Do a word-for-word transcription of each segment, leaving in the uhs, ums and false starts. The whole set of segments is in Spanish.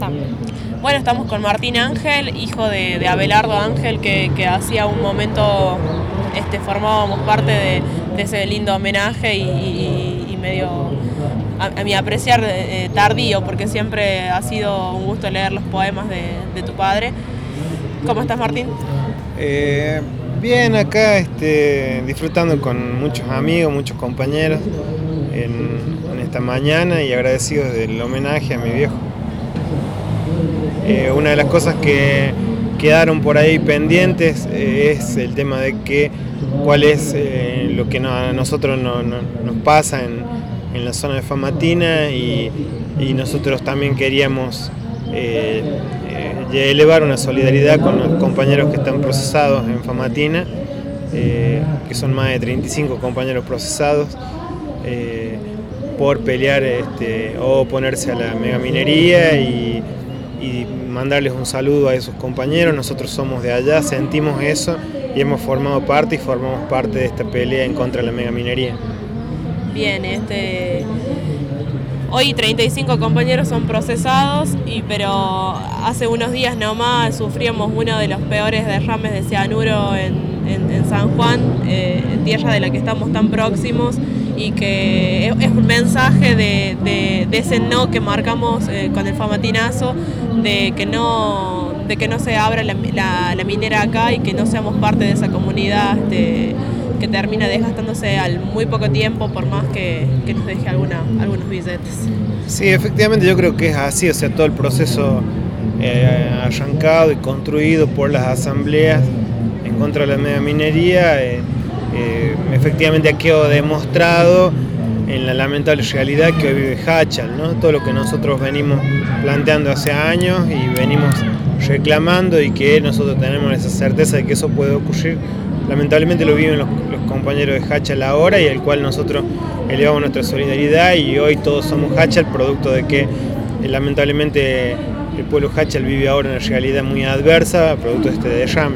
está. Bueno, estamos con Martín Ángel, hijo de, de Abelardo Ángel, que, que hacía un momento este, formábamos parte de, de ese lindo homenaje y, y, y medio, a, a mi apreciar, eh, tardío, porque siempre ha sido un gusto leer los poemas de, de tu padre. ¿Cómo estás, Martín? Eh, bien, acá este, disfrutando con muchos amigos, muchos compañeros en, en esta mañana y agradecidos del homenaje a mi viejo. Eh, una de las cosas que quedaron por ahí pendientes eh, es el tema de que cuál es eh, lo que no, a nosotros no, no, nos pasa en, en la zona de Famatina y, y nosotros también queríamos eh, eh, elevar una solidaridad con los compañeros que están procesados en Famatina, eh, que son más de treinta y cinco compañeros procesados eh, por pelear este, o oponerse a la megaminería y y mandarles un saludo a esos compañeros. Nosotros somos de allá, sentimos eso y hemos formado parte y formamos parte de esta pelea en contra de la megaminería. Bien, este... hoy treinta y cinco compañeros son procesados, y, pero hace unos días nomás sufríamos uno de los peores derrames de cianuro en, en, en San Juan, eh, tierra de la que estamos tan próximos, y que es, es un mensaje de, de, de ese no que marcamos eh, con el Famatinazo, de que no, de que no se abra la, la, la minera acá y que no seamos parte de esa comunidad este, que termina desgastándose al muy poco tiempo, por más que, que nos deje alguna, algunos billetes. Sí, efectivamente yo creo que es así, o sea, todo el proceso eh, arrancado y construido por las asambleas en contra de la megaminería, eh, eh, efectivamente ha quedado demostrado en la lamentable realidad que hoy vive Hachal, ¿no? Todo lo que nosotros venimos planteando hace años y venimos reclamando y que nosotros tenemos esa certeza de que eso puede ocurrir, lamentablemente lo viven los, los compañeros de Hachal ahora, y al cual nosotros elevamos nuestra solidaridad, y hoy todos somos Hachal, producto de que eh, lamentablemente el pueblo Hachal vive ahora una realidad muy adversa, producto de este derrame.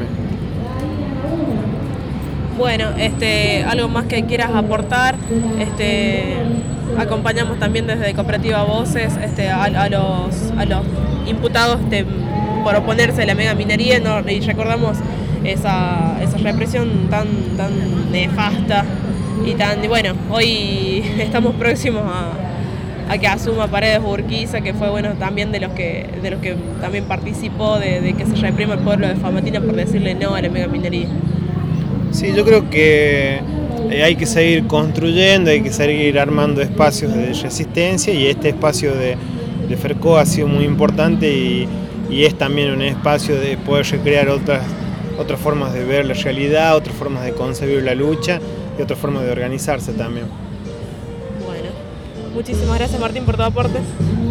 Bueno, este, algo más que quieras aportar. Este, acompañamos también desde Cooperativa Voces este, a, a, los, a los imputados este, por oponerse a la megaminería, ¿no? Y recordamos esa, esa represión tan, tan nefasta y tan, y bueno, hoy estamos próximos a, a que asuma Paredes Urquiza, que fue bueno también de los que, de los que también participó de, de que se reprima el pueblo de Famatina por decirle no a la megaminería. Sí, yo creo que hay que seguir construyendo, hay que seguir armando espacios de resistencia, y este espacio de, de FERCO ha sido muy importante y, y es también un espacio de poder recrear otras, otras formas de ver la realidad, otras formas de concebir la lucha y otras formas de organizarse también. Bueno, muchísimas gracias, Martín, por tu aporte.